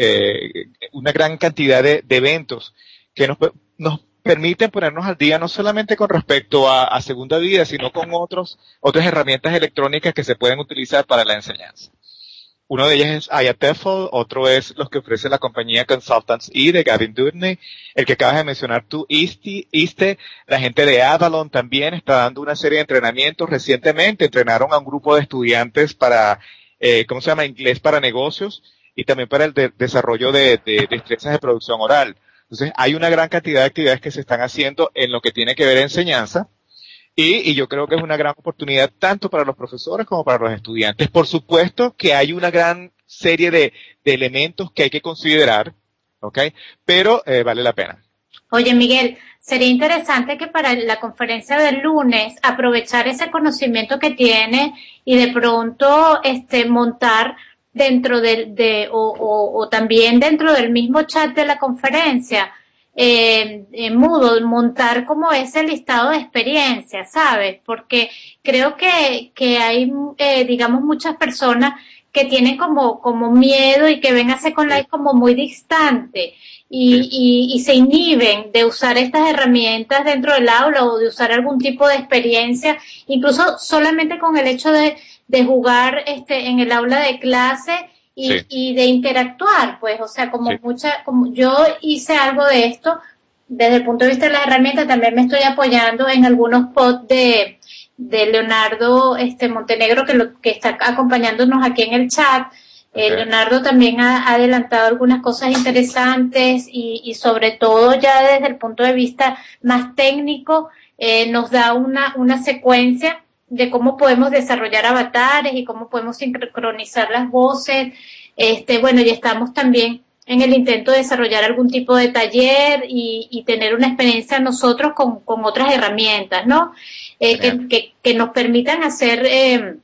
cantidad de eventos que nos permiten ponernos al día, no solamente con respecto a segunda vida, sino con otras herramientas electrónicas que se pueden utilizar para la enseñanza. Uno de ellas es IATEFL, otro es los que ofrece la compañía Consultants E de Gavin Dudney, el que acabas de mencionar tú, ISTE, la gente de Avalon también está dando una serie de entrenamientos. Recientemente entrenaron a un grupo de estudiantes para, inglés para negocios, y también para el desarrollo de destrezas de producción oral. Entonces, hay una gran cantidad de actividades que se están haciendo en lo que tiene que ver enseñanza, y yo creo que es una gran oportunidad tanto para los profesores como para los estudiantes. Por supuesto que hay una gran serie de elementos que hay que considerar, ¿ok? Pero vale la pena. Oye, Miguel, sería interesante que para la conferencia del lunes aprovechar ese conocimiento que tiene y de pronto montar dentro o también dentro del mismo chat de la conferencia, Moodle, montar como ese listado de experiencias, ¿sabes? Porque creo que hay, digamos, muchas personas que tienen como miedo y que ven a Second Life como muy distante y se inhiben de usar estas herramientas dentro del aula o de usar algún tipo de experiencia, incluso solamente con el hecho de jugar en el aula de clase y de interactuar, pues, o sea, como yo hice algo de esto desde el punto de vista de las herramientas. También me estoy apoyando en algunos pods de Leonardo Montenegro, que está acompañándonos aquí en el chat. Leonardo también ha adelantado algunas cosas interesantes y sobre todo ya desde el punto de vista más técnico, nos da una secuencia de cómo podemos desarrollar avatares y cómo podemos sincronizar las voces. Bueno, y estamos también en el intento de desarrollar algún tipo de taller y tener una experiencia nosotros con otras herramientas, ¿no? Que nos permitan hacer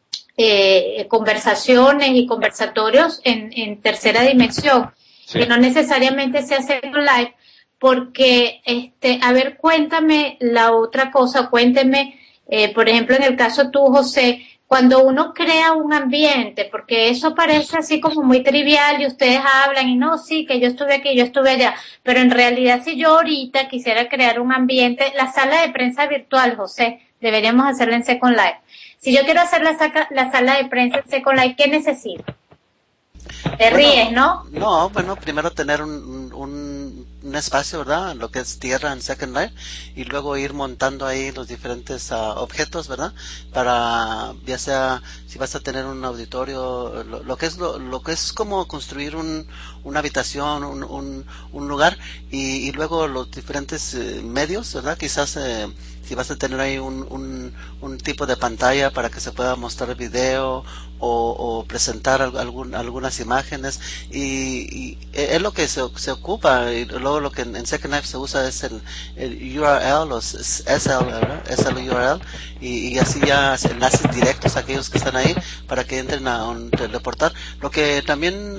conversaciones y conversatorios en tercera dimensión, que no necesariamente sea Second Life, porque, a ver, cuéntame la otra cosa, cuénteme, por ejemplo, en el caso tú, José, cuando uno crea un ambiente, porque eso parece así como muy trivial y ustedes hablan y no, sí, que yo estuve aquí, yo estuve allá, pero en realidad si yo ahorita quisiera crear un ambiente, la sala de prensa virtual, José, deberíamos hacerla en Second Life. Si yo quiero hacer la sala de prensa en Second Life, ¿qué necesito? Te ríes, ¿no? No, bueno, primero tener un espacio, ¿verdad? Lo que es tierra en Second Life, y luego ir montando ahí los diferentes objetos, ¿verdad? Para, ya sea, si vas a tener un auditorio, lo que es como construir una habitación, un lugar, y luego los diferentes medios, ¿verdad? Quizás, si si vas a tener ahí un tipo de pantalla para que se pueda mostrar video o presentar algunas imágenes y es lo que se ocupa. Y luego lo que en Second Life se usa es el URL o SL, ¿verdad? SL URL y así ya enlaces directos a aquellos que están ahí para que entren a un teleportar. Lo que también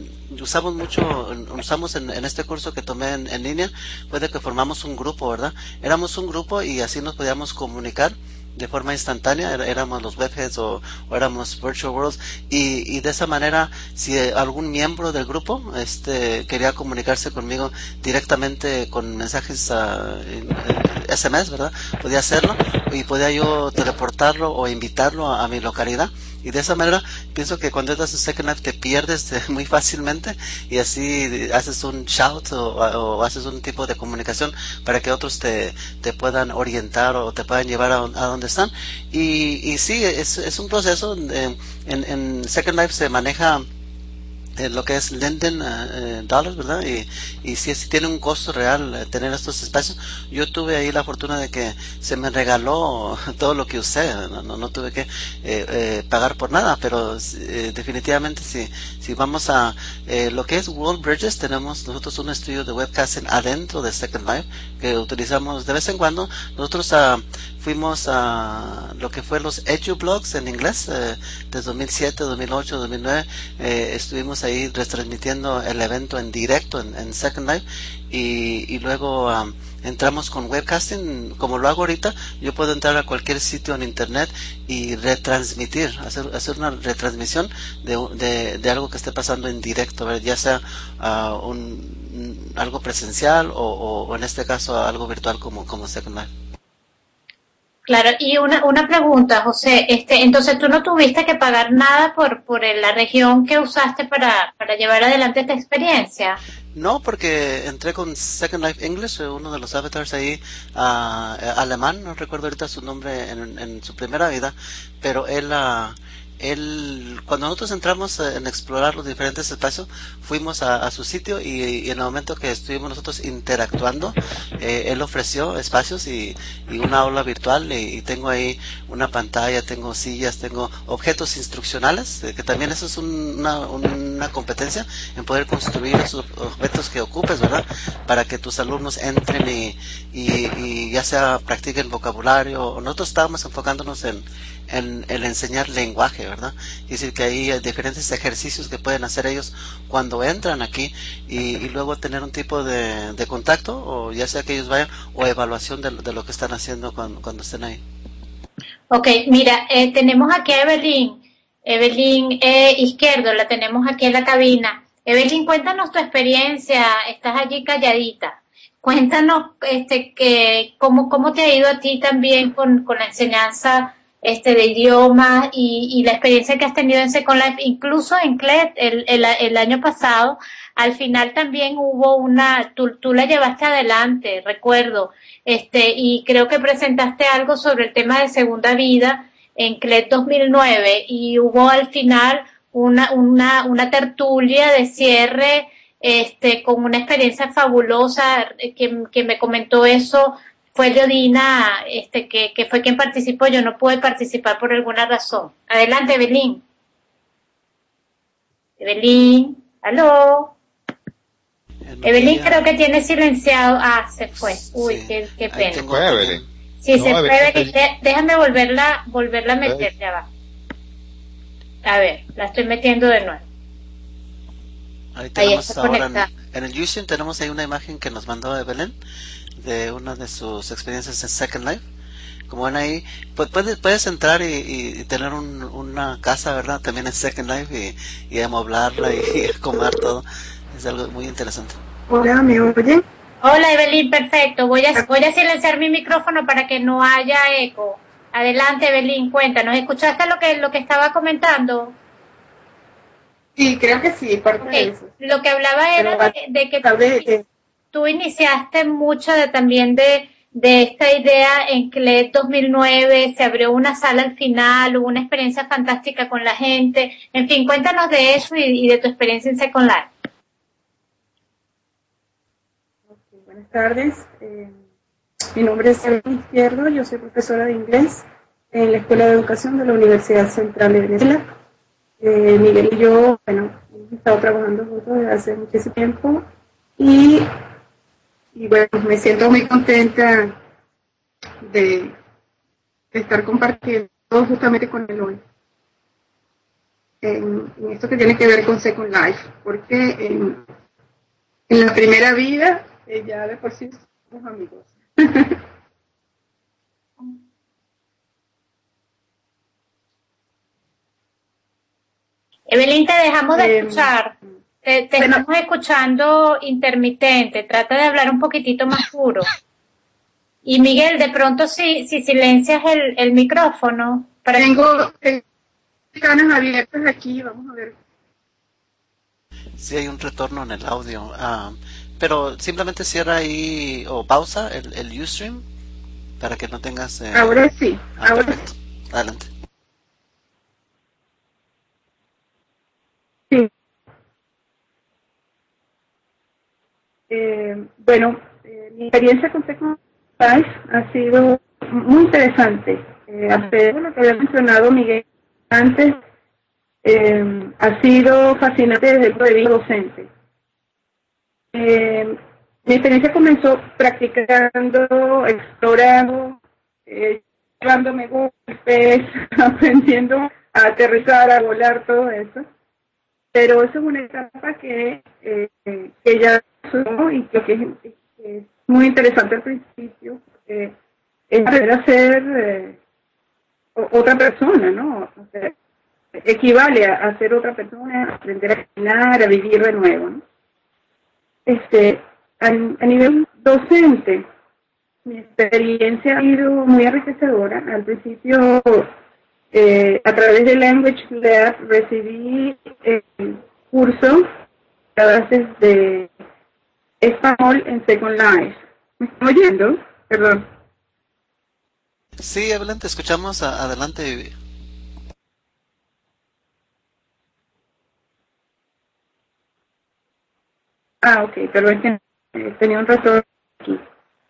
usamos en este curso que tomé en línea fue de que formamos un grupo, ¿verdad? Éramos un grupo y así nos podíamos comunicar de forma instantánea, éramos los webheads o éramos virtual worlds y de esa manera si algún miembro del grupo quería comunicarse conmigo directamente con mensajes SMS, ¿verdad? Podía hacerlo y podía yo teleportarlo o invitarlo a mi localidad. Y de esa manera pienso que cuando estás en Second Life te pierdes muy fácilmente y así haces un shout o haces un tipo de comunicación para que otros te puedan orientar o te puedan llevar a donde están. Y sí, es un proceso. En Second Life se maneja lo que es Linden dollars, ¿verdad? Y sí tiene un costo real tener estos espacios. Yo tuve ahí la fortuna de que se me regaló todo lo que usé, no tuve que pagar por nada, pero definitivamente si vamos a lo que es World Bridges, tenemos nosotros un estudio de webcasting adentro de Second Life que utilizamos de vez en cuando. Nosotros fuimos a lo que fue los EduBlogs en inglés de 2007, 2008, 2009. Estuvimos ahí retransmitiendo el evento en directo en Second Life y luego entramos con webcasting. Como lo hago ahorita, yo puedo entrar a cualquier sitio en internet y retransmitir, hacer una retransmisión de algo que esté pasando en directo, ¿verdad? Ya sea algo presencial o en este caso algo virtual como Second Life. Claro, y una pregunta, José, entonces tú no tuviste que pagar nada por la región que usaste para llevar adelante esta experiencia. No, porque entré con Second Life English, uno de los avatars ahí, alemán, no recuerdo ahorita su nombre en su primera vida, pero él cuando nosotros entramos en explorar los diferentes espacios, fuimos a su sitio y en el momento que estuvimos nosotros interactuando, él ofreció espacios y una aula virtual y tengo ahí una pantalla, tengo sillas, tengo objetos instruccionales, que también eso es una competencia en poder construir esos objetos que ocupes, ¿verdad? Para que tus alumnos entren y ya sea practiquen vocabulario. Nosotros estábamos enfocándonos en el enseñar lenguaje, ¿verdad? Es decir, que hay diferentes ejercicios que pueden hacer ellos cuando entran aquí y luego tener un tipo de contacto, o ya sea que ellos vayan, o evaluación de lo que están haciendo cuando estén ahí. Ok, mira, tenemos aquí a Evelyn Izquierdo, la tenemos aquí en la cabina. Evelyn, cuéntanos tu experiencia, estás allí calladita. Cuéntanos cómo te ha ido a ti también con la enseñanza de idiomas y la experiencia que has tenido en Second Life, incluso en CLET el año pasado. Al final también hubo tú la llevaste adelante, recuerdo, y creo que presentaste algo sobre el tema de segunda vida en CLET 2009 y hubo al final una tertulia de cierre con una experiencia fabulosa que me comentó eso. Fue Leodina, que fue quien participó. Yo no pude participar por alguna razón. Adelante, Evelyn. Evelyn, ¿aló? Evelyn creo que tiene silenciado. Se fue. Uy, sí, qué pena. Sí, no, se fue. Déjame volverla a meter, ya va. A ver, la estoy metiendo de nuevo. Ahí tenemos ahora en el YouTube tenemos ahí una imagen que nos mandó Evelyn de una de sus experiencias en Second Life. Como ven ahí, pues puedes entrar y tener una casa, ¿verdad? También en Second Life y amoblarla y comer todo. Es algo muy interesante. Hola, ¿me oyen? Hola, Evelyn, perfecto. Voy a silenciar mi micrófono para que no haya eco. Adelante, Evelyn, cuéntanos. ¿Escuchaste lo que estaba comentando? Sí, creo que sí, parte de eso. Lo que hablaba era de que tú iniciaste mucho también de esta idea en CLET 2009, se abrió una sala al final, hubo una experiencia fantástica con la gente. En fin, cuéntanos de eso y de tu experiencia en Second Life. Buenas tardes. Mi nombre es Evelyn Izquierdo, yo soy profesora de inglés en la Escuela de Educación de la Universidad Central de Venezuela. Miguel y yo, bueno, hemos estado trabajando juntos desde hace muchísimo tiempo y bueno, me siento muy contenta de estar compartiendo justamente con él hoy en esto que tiene que ver con Second Life, porque en la primera vida ya de por sí somos amigos. Evelyn, te dejamos de escuchar. Te estamos escuchando intermitente. Trata de hablar un poquitito más duro. Y Miguel, de pronto si silencias el micrófono. Tengo ventanas abiertas aquí, vamos a ver. Sí, hay un retorno en el audio. Pero simplemente cierra ahí o pausa el Ustream para que no tengas... Ahora sí. Ahora perfecto. Adelante. Sí. Bueno, mi experiencia con Second Life ha sido muy interesante. Hacer lo que había mencionado Miguel antes, ha sido fascinante desde el punto de vista docente. Mi experiencia comenzó practicando, explorando, llevándome golpes, aprendiendo a aterrizar, a volar, todo eso. Pero eso es una etapa que ya pasó y que es muy interesante al principio. Es aprender a ser otra persona, ¿no? O sea, equivale a ser otra persona, a aprender a caminar, a vivir de nuevo, ¿no? A nivel docente, mi experiencia ha sido muy enriquecedora. Al principio, a través de Language Lab, recibí el curso a bases de español en Second Life. ¿Me están oyendo? Perdón. Sí, Evelyn, te escuchamos. Adelante. Ok, perdón, es que tenía un retorno aquí.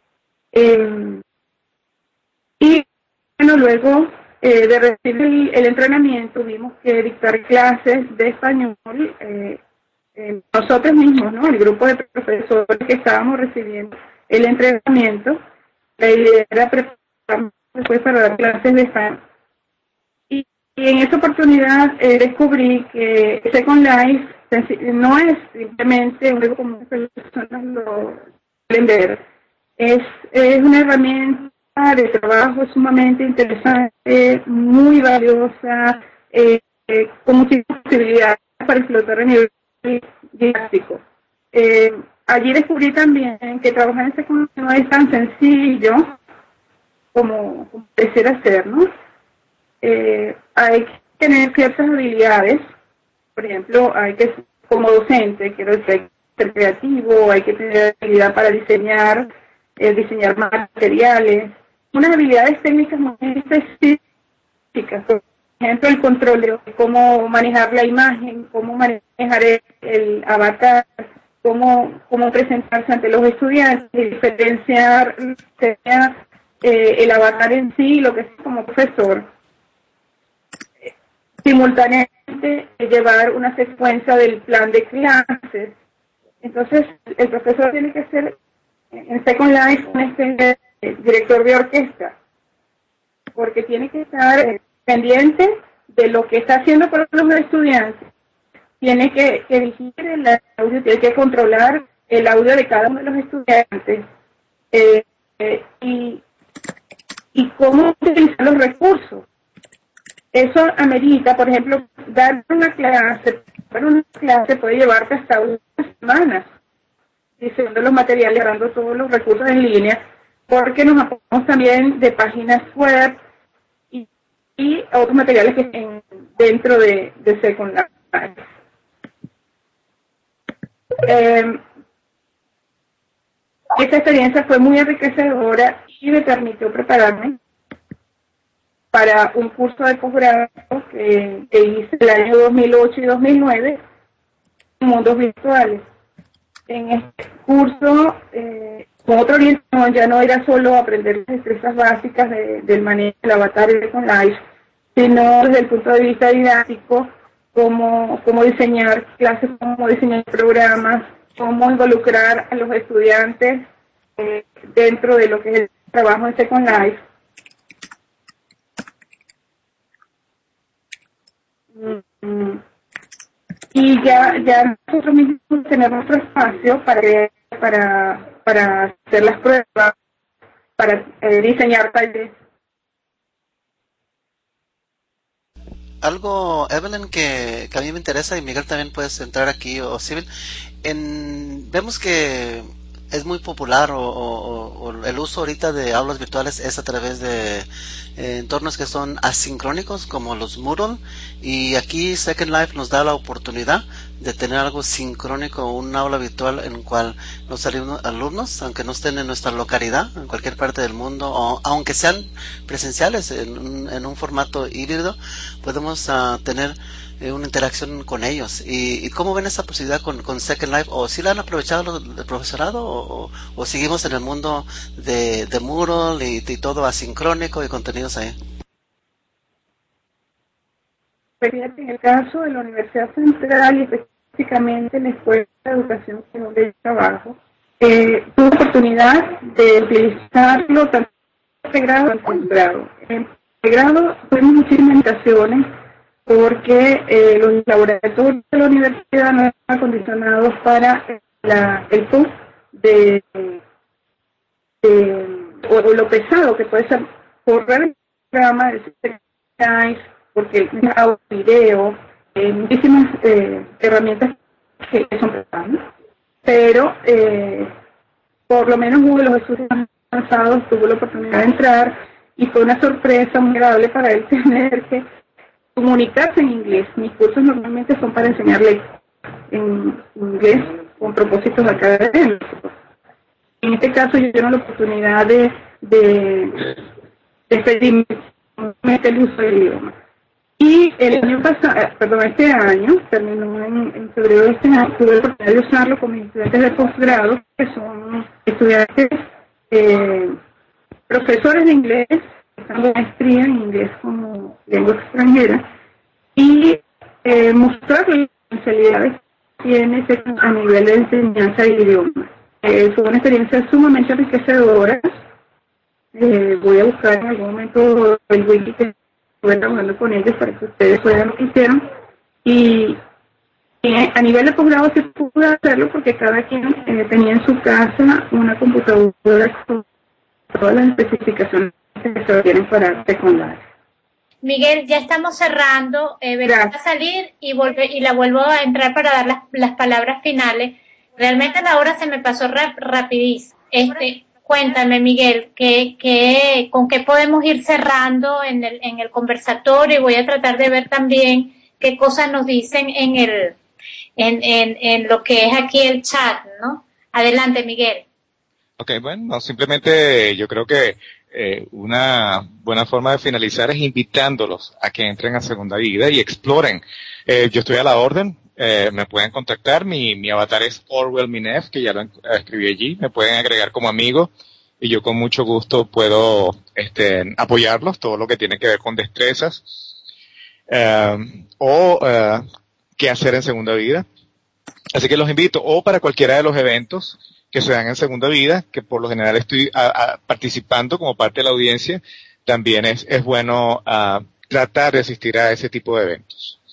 Y bueno, luego de recibir el entrenamiento, tuvimos que dictar clases de español nosotros mismos, ¿no? El grupo de profesores que estábamos recibiendo el entrenamiento. La idea era prepararnos después para dar clases de español. Y en esa oportunidad descubrí que Second Life no es simplemente un juego como muchas personas lo suelen ver. Es una herramienta de trabajo sumamente interesante, muy valiosa, con muchísimas posibilidades para explotar a nivel didáctico. Allí descubrí también que trabajar en Second Life no es tan sencillo como pareciera ser, ¿no? Hay que tener ciertas habilidades, por ejemplo, hay que, como docente, quiero decir, hay que ser creativo, hay que tener habilidad para diseñar materiales, unas habilidades técnicas muy específicas, por ejemplo, el control de cómo manejar la imagen, cómo manejar el avatar, cómo presentarse ante los estudiantes, diferenciar el avatar en sí, lo que es como profesor. Simultáneamente llevar una secuencia del plan de clases. Entonces, el profesor tiene que ser en Second Life un especie de director de orquesta, porque tiene que estar pendiente de lo que está haciendo por los estudiantes. Tiene que dirigir el audio, tiene que controlar el audio de cada uno de los estudiantes y cómo utilizar los recursos. Eso amerita, por ejemplo, dar una clase puede llevarte hasta unas semanas, diseñando los materiales, dando todos los recursos en línea, porque nos apoyamos también de páginas web y otros materiales que estén dentro de Second Life. Esta experiencia fue muy enriquecedora y me permitió prepararme para un curso de posgrado que hice el año 2008 y 2009 en mundos virtuales. En este curso con otra orientación, ya no era solo aprender las destrezas básicas del manejo del avatar y de Second Life, sino desde el punto de vista didáctico, cómo diseñar clases, cómo diseñar programas, cómo involucrar a los estudiantes dentro de lo que es el trabajo en Second Life. Y ya nosotros mismos tener nuestro espacio para hacer las pruebas, para diseñar talleres. Algo, Evelyn, que a mí me interesa, y Miguel también puedes entrar aquí, o Civil, vemos que es muy popular o el uso ahorita de aulas virtuales es a través de entornos que son asincrónicos como los Moodle, y aquí Second Life nos da la oportunidad de tener algo sincrónico, un aula virtual en el cual los alumnos, aunque no estén en nuestra localidad, en cualquier parte del mundo, o aunque sean presenciales en un formato híbrido, podemos tener una interacción con ellos. ¿Y cómo ven esa posibilidad con Second Life? ¿O si la han aprovechado el profesorado o seguimos en el mundo de Moodle y todo asincrónico y contenidos ahí? En el caso de la Universidad Central y específicamente la Escuela de Educación Común de Trabajo, tuve oportunidad de utilizarlo tanto en pregrado como en posgrado. En pregrado tuvimos muchísimas limitaciones porque los laboratorios de la universidad no están acondicionados para el post o lo pesado que puede ser correr el programa de Skype, porque el audio, video, muchísimas herramientas que son pesadas, pero por lo menos uno de los estudios más avanzados tuvo la oportunidad de entrar y fue una sorpresa muy agradable para él tener que comunicarse en inglés. Mis cursos normalmente son para enseñarle en inglés con propósitos académicos. En este caso yo tengo la oportunidad de experimentar el uso del idioma. Y el año pasado, este año, terminó en febrero de este año, tuve la oportunidad de usarlo con mis estudiantes de posgrado, que son estudiantes, profesores de inglés, estando maestría en inglés como lengua extranjera, y mostrar las potencialidades que tiene a nivel de enseñanza de idioma. Fue una experiencia sumamente enriquecedora. Voy a buscar en algún momento el wiki que estuve trabajando con ellos para que ustedes puedan lo que hicieron. Y a nivel de posgrado sí pude hacerlo porque cada quien tenía en su casa una computadora con todas las especificaciones que se requieren para secundaria. Miguel, ya estamos cerrando. Va a salir y la vuelvo a entrar para dar las palabras finales. Realmente la hora se me pasó rapidísimo. Cuéntame, Miguel, ¿con qué podemos ir cerrando en el conversatorio? Y voy a tratar de ver también qué cosas nos dicen en lo que es aquí el chat, ¿no? Adelante, Miguel. Ok, bueno, simplemente yo creo que una buena forma de finalizar es invitándolos a que entren a Segunda Vida y exploren. Yo estoy a la orden. Me pueden contactar, mi avatar es Orwell Minef, que ya lo escribí allí, me pueden agregar como amigo y yo con mucho gusto puedo apoyarlos, todo lo que tiene que ver con destrezas o qué hacer en Segunda Vida. Así que los invito, o para cualquiera de los eventos que se dan en Segunda Vida, que por lo general estoy participando como parte de la audiencia, también es bueno tratar de asistir a ese tipo de eventos.